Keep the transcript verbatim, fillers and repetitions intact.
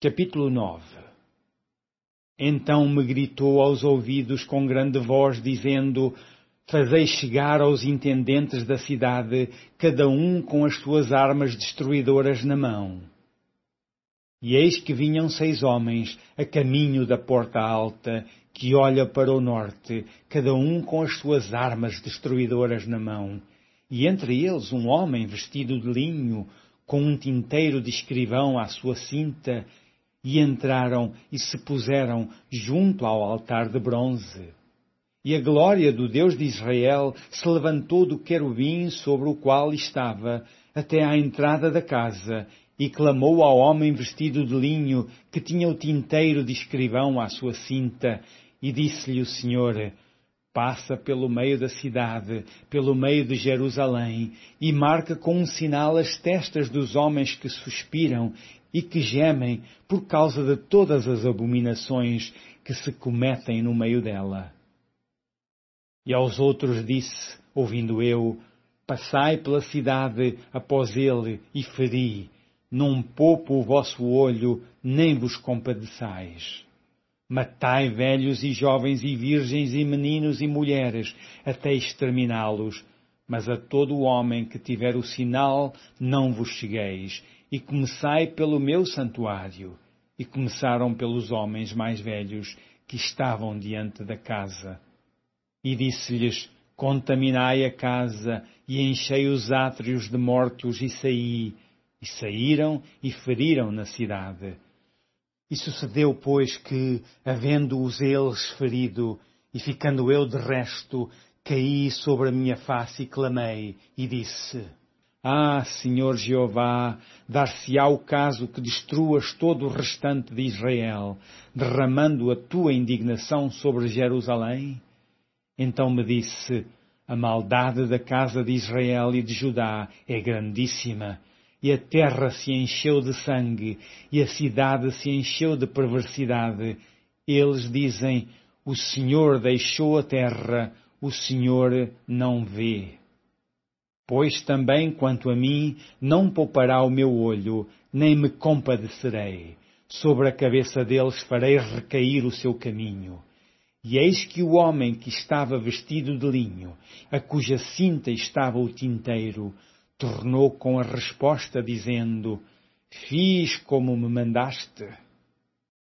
Capítulo nove. Então me gritou aos ouvidos com grande voz, dizendo: Fazei chegar aos intendentes da cidade, cada um com as suas armas destruidoras na mão. E eis que vinham seis homens a caminho da porta alta, que olha para o norte, cada um com as suas armas destruidoras na mão. E entre eles um homem vestido de linho, com um tinteiro de escrivão à sua cinta, e entraram e se puseram junto ao altar de bronze. E a glória do Deus de Israel se levantou do querubim sobre o qual estava, até à entrada da casa, e clamou ao homem vestido de linho, que tinha o tinteiro de escrivão à sua cinta, e disse-lhe o Senhor: Passa pelo meio da cidade, pelo meio de Jerusalém, e marca com um sinal as testas dos homens que suspiram e que gemem por causa de todas as abominações que se cometem no meio dela. E aos outros disse, ouvindo eu: Passai pela cidade após ele e feri, não poupo o vosso olho, nem vos compadeçais. Matai velhos e jovens e virgens e meninos e mulheres, até exterminá-los. Mas a todo o homem que tiver o sinal, não vos chegueis, e começai pelo meu santuário. E começaram pelos homens mais velhos, que estavam diante da casa. E disse-lhes: Contaminai a casa, e enchei os átrios de mortos, e saí. E saíram e feriram na cidade. E sucedeu, pois, que, havendo-os eles ferido, e ficando eu de resto, caí sobre a minha face e clamei, e disse: Ah, Senhor Jeová, dar-se-á o caso que destruas todo o restante de Israel, derramando a tua indignação sobre Jerusalém? Então me disse: A maldade da casa de Israel e de Judá é grandíssima, e a terra se encheu de sangue, e a cidade se encheu de perversidade. Eles dizem: O Senhor deixou a terra, o Senhor não vê. Pois também, quanto a mim, não poupará o meu olho, nem me compadecerei. Sobre a cabeça deles farei recair o seu caminho. E eis que o homem que estava vestido de linho, a cuja cinta estava o tinteiro, tornou com a resposta, dizendo: Fiz como me mandaste.